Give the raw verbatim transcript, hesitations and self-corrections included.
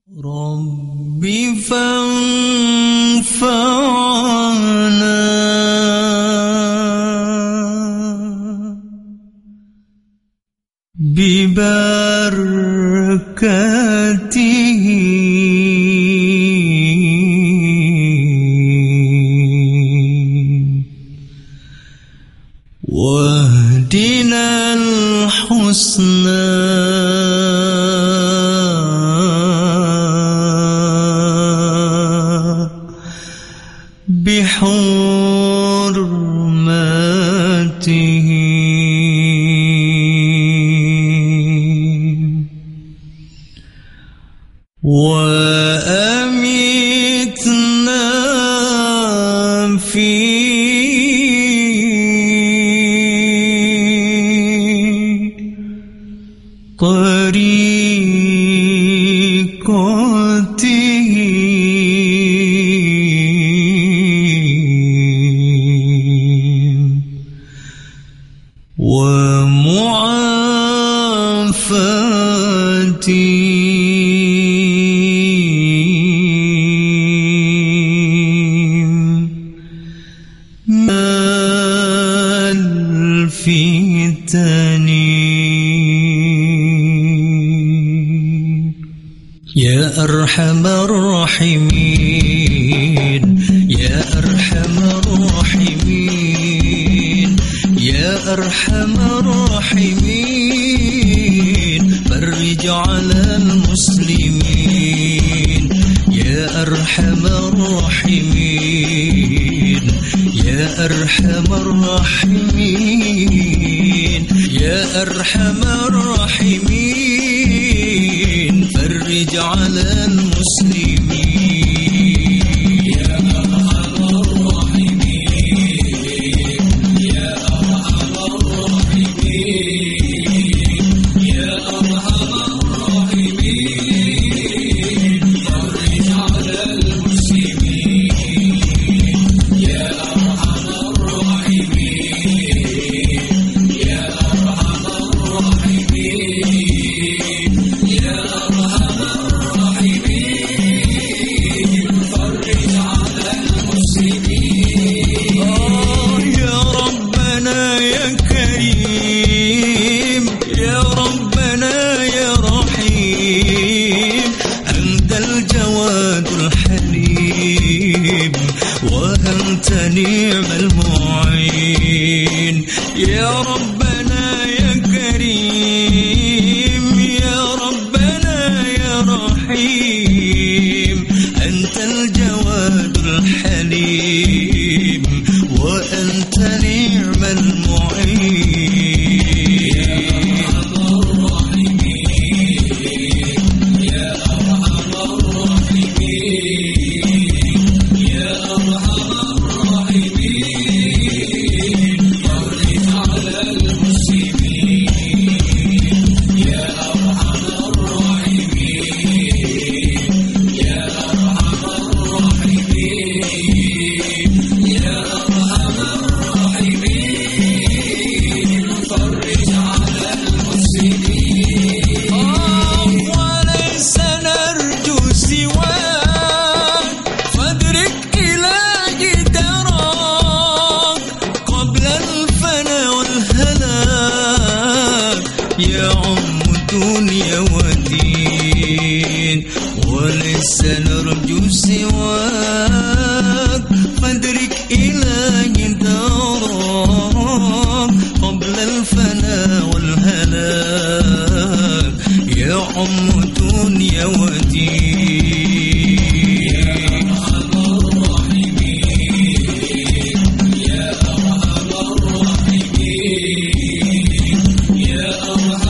ربي فانفعنا ببركاته واهدنا الحسنى بحرمته وأمتنا في طريقته ومعافاته من الفتن. يا أرحم الراحمين يا أرحم الراحمين يا أرحم الراحمين فرج على المسلمين. يا أرحم الراحمين يا أرحم الراحمين يا أرحم الراحمين فرج على المسلمين. يا أرحم الراحمين يا أرحم الراحمين يا أرحم الراحمين فرج على المسلمين. يا أرحم الراحمين يا أرحم الراحمين يا أرحم الراحمين فرج على المسلمين. آه يا ربنا يا كريم يا ربنا يا رحيم أنت الجواد الحليم وأنت نعم المعين. يا ربنا يا كريم يا ربنا يا رحيم أنت الجواد الحليم وأنت نعم المعين. يا أرحم الراحمين يا أرحم الراحمين فرج على المسلمين. يا أرحم الراحمين يا أرحم الراحمين يا أرحم الراحمين فرج على المسلمين. آه وليس نرجو سواك فادرك إلهي دراك قبل الفنا والهلاك يا عم دنيا ودين. وليس نرجو سواك فادرك إلهي دراك قبل الفنا والهلاك يا عم دنيا ودين. يا أرحم الراحمين يا أرحم الراحمين يا أرحم